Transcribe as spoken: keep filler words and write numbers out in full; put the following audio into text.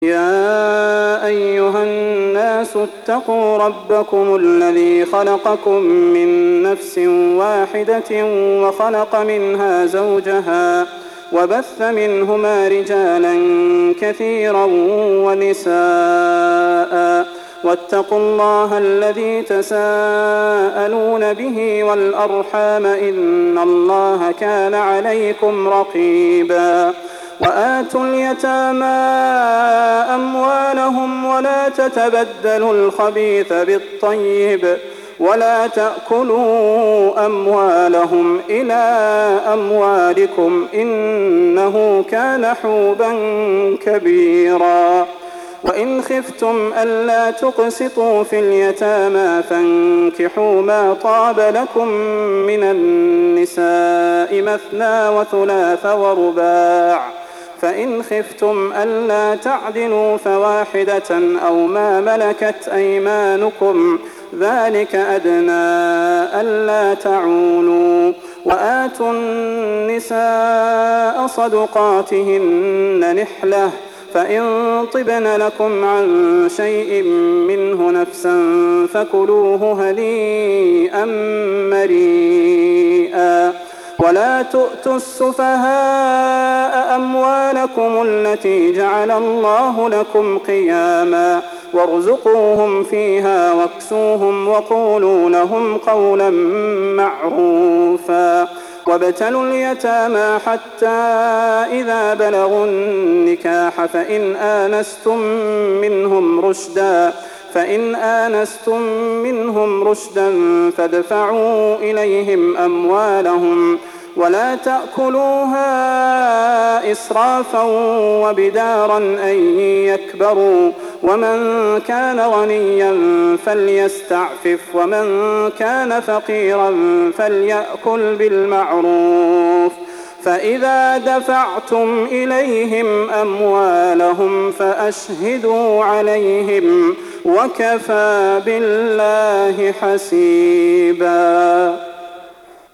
يا أيها الناس اتقوا ربكم الذي خلقكم من نفس واحدة وخلق منها زوجها وبث منهما رجالا كثيرا ونساء واتقوا الله الذي تساءلون به والأرحام إن الله كان عليكم رقيبا وآتوا اليتامى أموالهم ولا تتبدلوا الخبيث بالطيب ولا تأكلوا أموالهم إلى أموالكم إنه كان حوبا كبيرا وإن خفتم ألا تقسطوا في اليتامى فانكحوا ما طاب لكم من النساء مثنى وثلاث ورباع فإن خفتم ألا تعدلوا فواحدة أو ما ملكت أيمانكم ذلك أدنى ألا تعولوا وآتوا النساء صدقاتهن نحلة فإن طبن لكم عن شيء منه نفسا فكلوه هنيئا مريئا ولا تؤتوا السفهاء أموالكم التي جعل الله لكم قياما وارزقوهم فيها واكسوهم وقولوا لهم قولا معروفا وابتلوا اليتامى حتى إذا بلغوا النكاح فإن آنستم منهم رشدا فإن آنستم منهم رشدا فادفعوا إليهم أموالهم ولا تأكلوها إسرافا وبدارا أن يكبروا ومن كان غنيا فليستعفف ومن كان فقيرا فليأكل بالمعروف فإذا دفعتم إليهم أموالهم فأشهدوا عليهم وكفى بالله حسيبا.